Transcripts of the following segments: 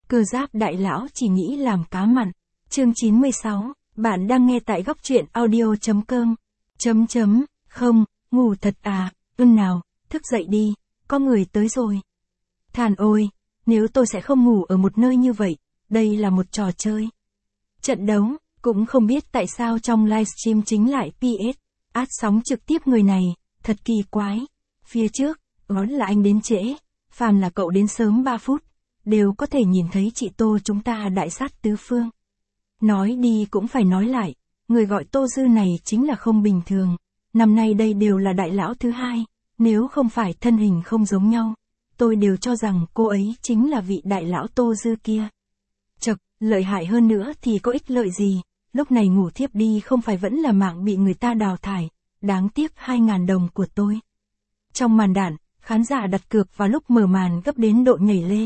Cơ giáp đại lão chỉ nghĩ làm cá mặn. Chương 96, bạn đang nghe tại góc truyện audio.com. Không, ngủ thật à, nào, thức dậy đi, có người tới rồi. Thàn ôi, nếu tôi sẽ không ngủ ở một nơi như vậy, đây là một trò chơi. Trận đấu, cũng không biết tại sao trong livestream chính lại PS, át sóng trực tiếp người này, thật kỳ quái. Phía trước, đó là anh đến trễ, phàm là cậu đến sớm 3 phút, đều có thể nhìn thấy chị Tô chúng ta đại sát tứ phương. Nói đi cũng phải nói lại, người gọi Tô Dư này chính là không bình thường, năm nay đây đều là đại lão thứ hai, nếu không phải thân hình không giống nhau, tôi đều cho rằng cô ấy chính là vị đại lão Tô Dư kia. Chật, lợi hại hơn nữa thì có ích lợi gì, lúc này ngủ thiếp đi không phải vẫn là mạng bị người ta đào thải, đáng tiếc 2.000 đồng của tôi. Trong màn đạn, khán giả đặt cược vào lúc mở màn gấp đến độ nhảy lê.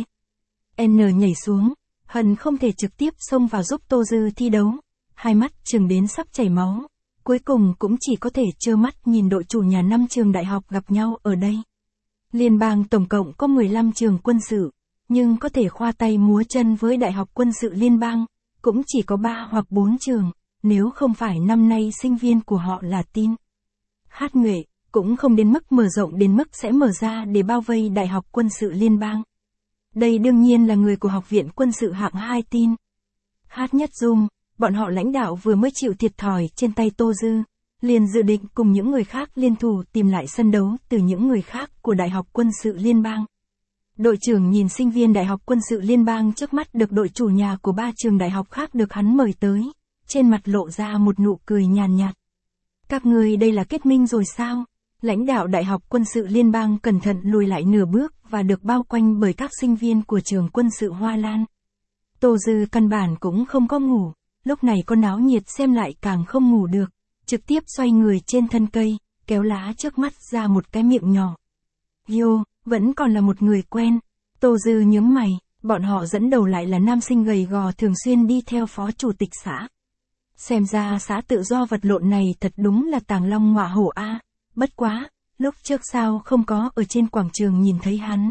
N nhảy xuống, hận không thể trực tiếp xông vào giúp Tô Dư thi đấu, hai mắt trừng đến sắp chảy máu, cuối cùng cũng chỉ có thể trơ mắt nhìn đội chủ nhà 5 trường đại học gặp nhau ở đây. Liên bang tổng cộng có 15 trường quân sự, nhưng có thể khoa tay múa chân với Đại học Quân sự Liên bang, cũng chỉ có 3 hoặc 4 trường, nếu không phải năm nay sinh viên của họ là tin. Hát nghệ, cũng không đến mức mở rộng đến mức sẽ mở ra để bao vây Đại học Quân sự Liên bang. Đây đương nhiên là người của Học viện Quân sự hạng 2 tin. Hát nhất Zoom, bọn họ lãnh đạo vừa mới chịu thiệt thòi trên tay Tô Dư, liền dự định cùng những người khác liên thủ tìm lại sân đấu từ những người khác của Đại học Quân sự Liên bang. Đội trưởng nhìn sinh viên Đại học Quân sự Liên bang trước mắt được đội chủ nhà của 3 trường đại học khác được hắn mời tới, trên mặt lộ ra một nụ cười nhàn nhạt. Các người đây là kết minh rồi sao? Lãnh đạo Đại học Quân sự Liên bang cẩn thận lùi lại nửa bước và được bao quanh bởi các sinh viên của trường quân sự Hoa Lan. Tô Dư căn bản cũng không có ngủ, lúc này có náo nhiệt xem lại càng không ngủ được, trực tiếp xoay người trên thân cây, kéo lá trước mắt ra một cái miệng nhỏ. Yo, vẫn còn là một người quen. Tô Dư nhướng mày, bọn họ dẫn đầu lại là nam sinh gầy gò thường xuyên đi theo phó chủ tịch xã. Xem ra xã tự do vật lộn này thật đúng là tàng long ngọa hổ a. Bất quá, lúc trước sao không có ở trên quảng trường nhìn thấy hắn.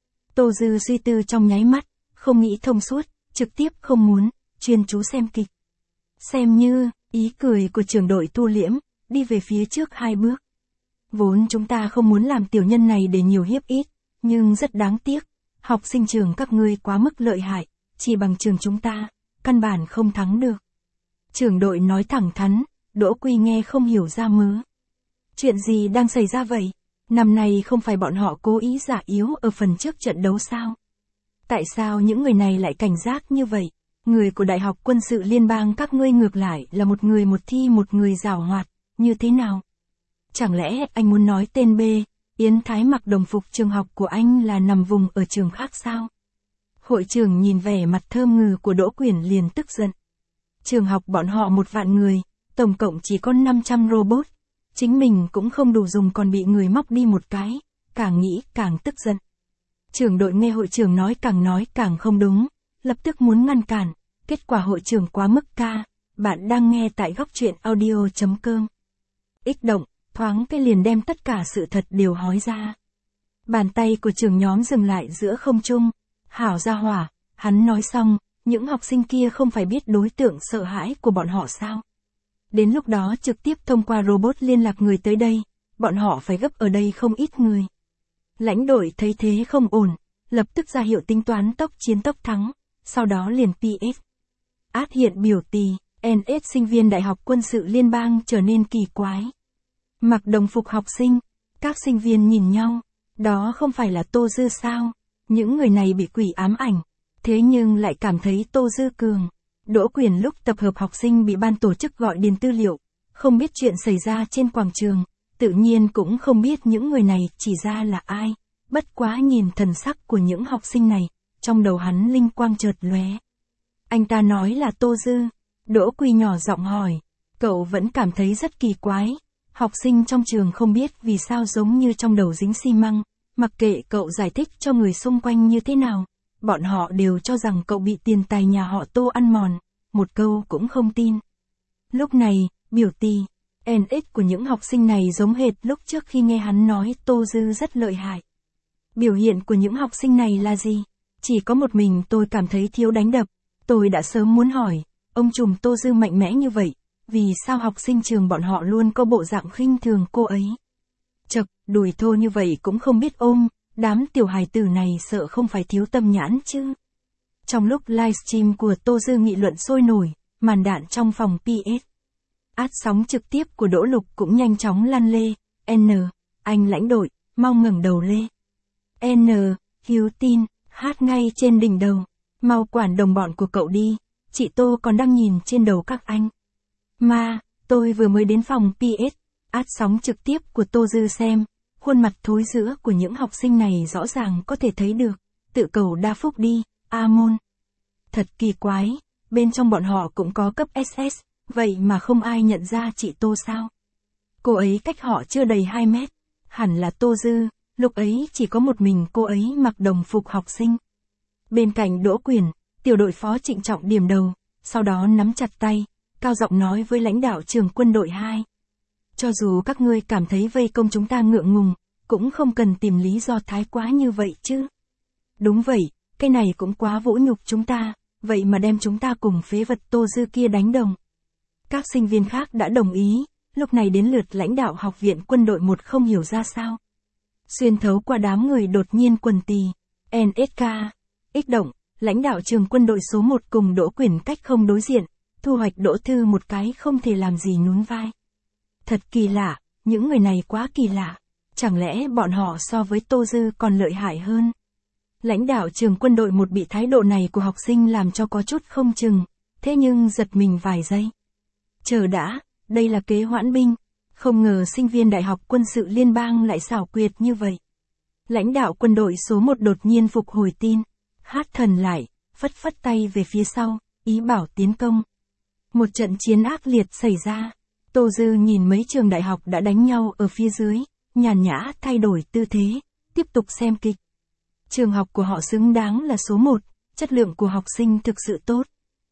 Tô Dư suy tư trong nháy mắt, không nghĩ thông suốt, trực tiếp không muốn, chuyên chú xem kịch. Xem như, ý cười của trưởng đội thu liễm, đi về phía trước 2 bước. Vốn chúng ta không muốn làm tiểu nhân này để nhiều hiếp ít, nhưng rất đáng tiếc, học sinh trường các ngươi quá mức lợi hại, chỉ bằng trường chúng ta, căn bản không thắng được. Trưởng đội nói thẳng thắn, Đỗ Quy nghe không hiểu ra mớ. Chuyện gì đang xảy ra vậy? Năm nay không phải bọn họ cố ý giả yếu ở phần trước trận đấu sao? Tại sao những người này lại cảnh giác như vậy? Người của Đại học Quân sự Liên bang các ngươi ngược lại là một người một thi một người giảo hoạt, như thế nào? Chẳng lẽ anh muốn nói tên B, Yến Thái mặc đồng phục trường học của anh là nằm vùng ở trường khác sao? Hội trưởng nhìn vẻ mặt thơm ngừ của Đỗ Quyển liền tức giận. Trường học bọn họ 1 vạn người, tổng cộng chỉ có 500 robot. Chính mình cũng không đủ dùng còn bị người móc đi một cái, càng nghĩ càng tức giận. Trưởng đội nghe hội trưởng nói càng không đúng, lập tức muốn ngăn cản, kết quả hội trưởng quá mức ca, bạn đang nghe tại góc truyện audio.com. Ích động, thoáng cái liền đem tất cả sự thật đều hói ra. Bàn tay của trưởng nhóm dừng lại giữa không trung, hảo gia hỏa, hắn nói xong, những học sinh kia không phải biết đối tượng sợ hãi của bọn họ sao? Đến lúc đó trực tiếp thông qua robot liên lạc người tới đây, bọn họ phải gấp ở đây không ít người. Lãnh đội thấy thế không ổn, lập tức ra hiệu tính toán tốc chiến tốc thắng, sau đó liền PS. Át hiện biểu tì, NS sinh viên Đại học Quân sự Liên bang trở nên kỳ quái. Mặc đồng phục học sinh, các sinh viên nhìn nhau, đó không phải là Tô Dư sao? Những người này bị quỷ ám ảnh, thế nhưng lại cảm thấy Tô Dư cường. Đỗ Quyển lúc tập hợp học sinh bị ban tổ chức gọi điền tư liệu, không biết chuyện xảy ra trên quảng trường, tự nhiên cũng không biết những người này chỉ ra là ai, bất quá nhìn thần sắc của những học sinh này, trong đầu hắn linh quang chợt lóe. Anh ta nói là Tô Dư, Đỗ Quy nhỏ giọng hỏi, cậu vẫn cảm thấy rất kỳ quái, học sinh trong trường không biết vì sao giống như trong đầu dính xi măng, mặc kệ cậu giải thích cho người xung quanh như thế nào. Bọn họ đều cho rằng cậu bị tiền tài nhà họ Tô ăn mòn, một câu cũng không tin. Lúc này, biểu tì, NX của những học sinh này giống hệt lúc trước khi nghe hắn nói Tô Dư rất lợi hại. Biểu hiện của những học sinh này là gì? Chỉ có một mình tôi cảm thấy thiếu đánh đập. Tôi đã sớm muốn hỏi, ông trùm Tô Dư mạnh mẽ như vậy, vì sao học sinh trường bọn họ luôn có bộ dạng khinh thường cô ấy? Chậc, đùi thô như vậy cũng không biết ôm, đám tiểu hài tử này sợ không phải thiếu tâm nhãn chứ. Trong lúc livestream của Tô Dư nghị luận sôi nổi, màn đạn trong phòng PS. Át sóng trực tiếp của Đỗ Lục cũng nhanh chóng lan lê. Anh lãnh đội, mau ngẩng đầu lê. Hiếu tin, hát ngay trên đỉnh đầu. Mau quản đồng bọn của cậu đi, chị Tô còn đang nhìn trên đầu các anh. Tôi vừa mới đến phòng PS. Át sóng trực tiếp của Tô Dư xem, khuôn mặt thối rữa của những học sinh này rõ ràng có thể thấy được. Tự cầu đa phúc đi, A Môn. Thật kỳ quái, bên trong bọn họ cũng có cấp SS, vậy mà không ai nhận ra chị Tô sao? Cô ấy cách họ chưa đầy 2 mét, hẳn là Tô Dư, lúc ấy chỉ có một mình cô ấy mặc đồng phục học sinh. Bên cạnh Đỗ Quyền, tiểu đội phó trịnh trọng điểm đầu, sau đó nắm chặt tay, cao giọng nói với lãnh đạo trường quân đội 2. Cho dù các ngươi cảm thấy vây công chúng ta ngượng ngùng, cũng không cần tìm lý do thái quá như vậy chứ. Đúng vậy, cái này cũng quá vũ nhục chúng ta, vậy mà đem chúng ta cùng phế vật Tô Dư kia đánh đồng. Các sinh viên khác đã đồng ý, lúc này đến lượt lãnh đạo học viện quân đội 1 không hiểu ra sao. Xuyên thấu qua đám người đột nhiên quần tì, NSK, ích động, lãnh đạo trường quân đội số 1 cùng Đỗ Quyền cách không đối diện, thu hoạch Đỗ Thư một cái không thể làm gì nhún vai. Thật kỳ lạ, những người này quá kỳ lạ, chẳng lẽ bọn họ so với Tô Dư còn lợi hại hơn? Lãnh đạo trường quân đội 1 bị thái độ này của học sinh làm cho có chút không chừng, thế nhưng giật mình vài giây. Chờ đã, đây là kế hoãn binh, không ngờ sinh viên Đại học Quân sự Liên bang lại xảo quyệt như vậy. Lãnh đạo quân đội số 1 đột nhiên phục hồi tin, hát thần lại, phất phất tay về phía sau, ý bảo tiến công. Một trận chiến ác liệt xảy ra, Tô Dư nhìn mấy trường đại học đã đánh nhau ở phía dưới, nhàn nhã thay đổi tư thế, tiếp tục xem kịch. Trường học của họ xứng đáng là số 1, chất lượng của học sinh thực sự tốt.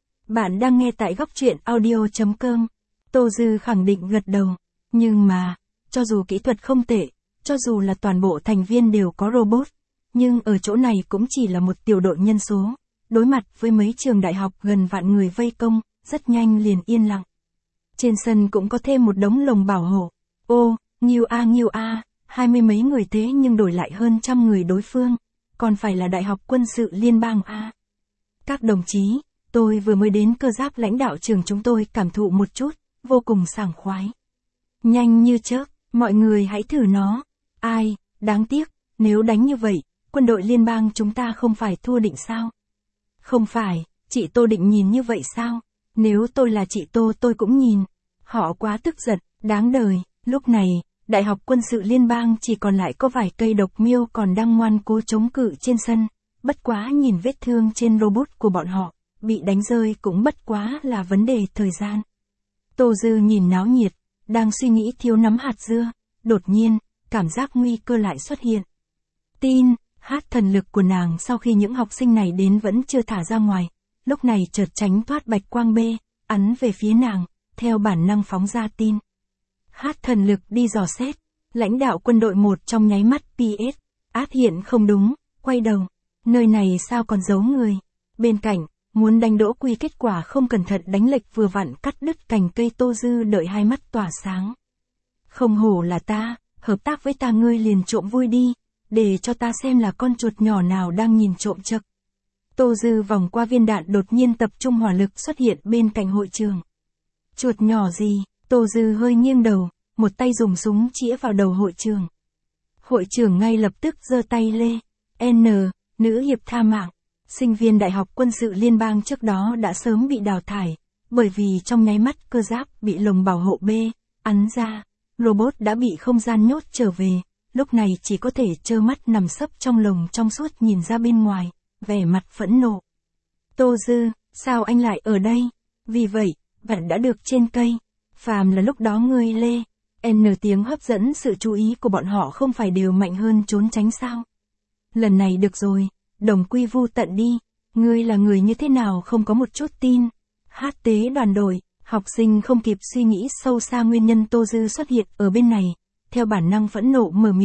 Bạn đang nghe tại góc truyện audio.com. Tô Dư khẳng định gật đầu. Nhưng mà, cho dù kỹ thuật không tệ, cho dù là toàn bộ thành viên đều có robot, nhưng ở chỗ này cũng chỉ là một tiểu đội nhân số. Đối mặt với mấy trường đại học gần vạn người vây công, rất nhanh liền yên lặng. Trên sân cũng có thêm một đống lồng bảo hộ. Ô, nghiêu a, 20 mấy người thế nhưng đổi lại hơn 100 người đối phương. Còn phải là Đại học Quân sự Liên bang A. Các đồng chí, tôi vừa mới đến cơ giáp lãnh đạo trường chúng tôi cảm thụ một chút, vô cùng sảng khoái. Nhanh như chớp, mọi người hãy thử nó. Ai, đáng tiếc, nếu đánh như vậy, quân đội liên bang chúng ta không phải thua định sao? Không phải, chị Tô định nhìn như vậy sao? Nếu tôi là chị Tô tôi cũng nhìn. Họ quá tức giận, đáng đời. Lúc này, Đại học Quân sự Liên bang chỉ còn lại có vài cây độc miêu còn đang ngoan cố chống cự trên sân. Bất quá nhìn vết thương trên robot của bọn họ, bị đánh rơi cũng bất quá là vấn đề thời gian. Tô Dư nhìn náo nhiệt, đang suy nghĩ thiếu nắm hạt dưa, đột nhiên, cảm giác nguy cơ lại xuất hiện. Tin, hát thần lực của nàng sau khi những học sinh này đến vẫn chưa thả ra ngoài, lúc này chợt tránh thoát bạch quang bê, ắn về phía nàng, theo bản năng phóng ra tin. Hát thần lực đi dò xét, lãnh đạo quân đội 1 trong nháy mắt PS, át hiện không đúng, quay đầu, nơi này sao còn giấu người. Bên cạnh, muốn đánh Đỗ Quy kết quả không cẩn thận đánh lệch vừa vặn cắt đứt cành cây. Tô Dư đợi hai mắt tỏa sáng. Không hổ là ta, hợp tác với ta ngươi liền trộm vui đi, để cho ta xem là con chuột nhỏ nào đang nhìn trộm chực. Tô Dư vòng qua viên đạn đột nhiên tập trung hỏa lực xuất hiện bên cạnh hội trường. Chuột nhỏ gì? Tô Dư hơi nghiêng đầu, một tay dùng súng chĩa vào đầu hội trường. Hội trưởng ngay lập tức giơ tay lê. Nữ hiệp tha mạng. Sinh viên Đại học Quân sự Liên bang trước đó đã sớm bị đào thải, bởi vì trong nháy mắt cơ giáp bị lồng bảo hộ B, ắn ra, robot đã bị không gian nhốt trở về, lúc này chỉ có thể trơ mắt nằm sấp trong lồng trong suốt nhìn ra bên ngoài, vẻ mặt phẫn nộ. Tô Dư, sao anh lại ở đây? Vì vậy, bạn đã được trên cây. Phàm là lúc đó ngươi lê, tiếng hấp dẫn sự chú ý của bọn họ không phải đều mạnh hơn trốn tránh sao? Lần này được rồi, đồng quy vu tận đi, ngươi là người như thế nào không có một chút tin. Hát tế đoàn đội, học sinh không kịp suy nghĩ sâu xa nguyên nhân Tô Dư xuất hiện ở bên này, theo bản năng phẫn nộ mở miệng,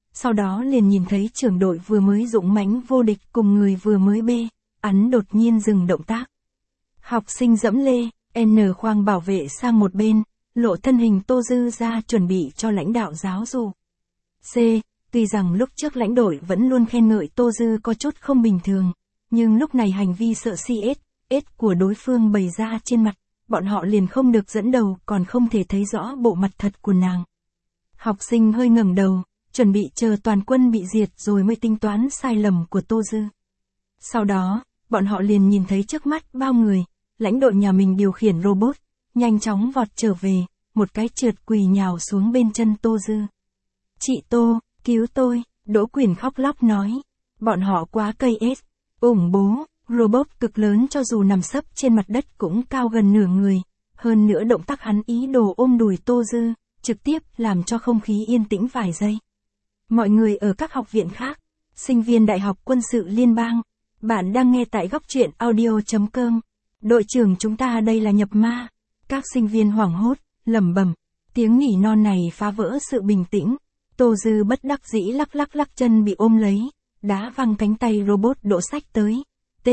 sau đó liền nhìn thấy trưởng đội vừa mới dũng mãnh vô địch cùng người vừa mới bê, hắn đột nhiên dừng động tác. Học sinh dẫm lê, N khoang bảo vệ sang một bên, lộ thân hình Tô Dư ra chuẩn bị cho lãnh đạo giáo dù. C. Tuy rằng lúc trước lãnh đội vẫn luôn khen ngợi Tô Dư có chút không bình thường, nhưng lúc này hành vi sợ CS của đối phương bày ra trên mặt, bọn họ liền không được dẫn đầu còn không thể thấy rõ bộ mặt thật của nàng. Học sinh hơi ngẩng đầu, chuẩn bị chờ toàn quân bị diệt rồi mới tính toán sai lầm của Tô Dư. Sau đó, bọn họ liền nhìn thấy trước mắt bao người, lãnh đội nhà mình điều khiển robot, nhanh chóng vọt trở về, một cái trượt quỳ nhào xuống bên chân Tô Dư. Chị Tô, cứu tôi, Đỗ Quyền khóc lóc nói. Bọn họ quá cây S, ủng bố, robot cực lớn cho dù nằm sấp trên mặt đất cũng cao gần nửa người, hơn nữa động tác hắn ý đồ ôm đùi Tô Dư, trực tiếp làm cho không khí yên tĩnh vài giây. Mọi người ở các học viện khác, sinh viên Đại học Quân sự Liên bang, bạn đang nghe tại góc truyện audio.com. Đội trưởng chúng ta đây là nhập ma. Các sinh viên hoảng hốt, lẩm bẩm, tiếng nỉ non này phá vỡ sự bình tĩnh. Tô Dư bất đắc dĩ lắc chân bị ôm lấy, đá văng cánh tay robot đỗ sách tới.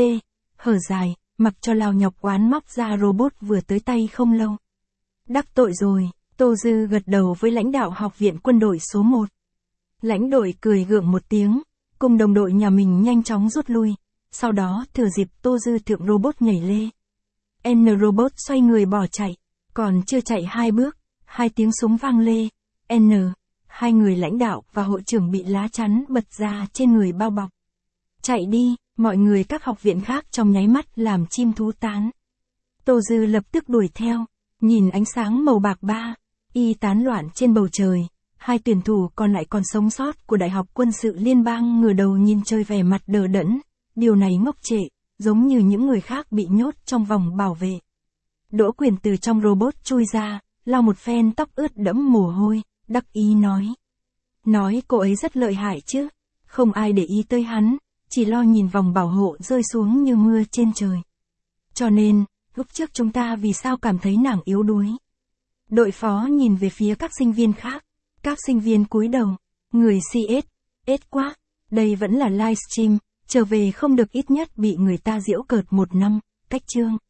Hở dài, mặc cho lao nhọc oán móc ra robot vừa tới tay không lâu. Đắc tội rồi, Tô Dư gật đầu với lãnh đạo học viện quân đội số 1. Lãnh đội cười gượng một tiếng, cùng đồng đội nhà mình nhanh chóng rút lui, sau đó thừa dịp Tô Dư thượng robot nhảy lê. N robot xoay người bỏ chạy, còn chưa chạy 2 bước, 2 tiếng súng vang lê. N, 2 người lãnh đạo và hội trưởng bị lá chắn bật ra trên người bao bọc. Chạy đi, mọi người các học viện khác trong nháy mắt làm chim thú tán. Tô Dư lập tức đuổi theo, nhìn ánh sáng màu bạc y tán loạn trên bầu trời. 2 tuyển thủ còn lại còn sống sót của Đại học Quân sự Liên bang ngửa đầu nhìn trời vẻ mặt đờ đẫn, điều này ngốc trệ, giống như những người khác bị nhốt trong vòng bảo vệ. Đỗ Quyền từ trong robot chui ra, lau một phen tóc ướt đẫm mồ hôi, đắc ý nói. Nói cô ấy rất lợi hại chứ, không ai để ý tới hắn, chỉ lo nhìn vòng bảo hộ rơi xuống như mưa trên trời. Cho nên, lúc trước chúng ta vì sao cảm thấy nàng yếu đuối. Đội phó nhìn về phía các sinh viên khác, các sinh viên cúi đầu, người CS quá, đây vẫn là livestream, trở về không được ít nhất bị người ta giễu cợt 1 năm, cách chương.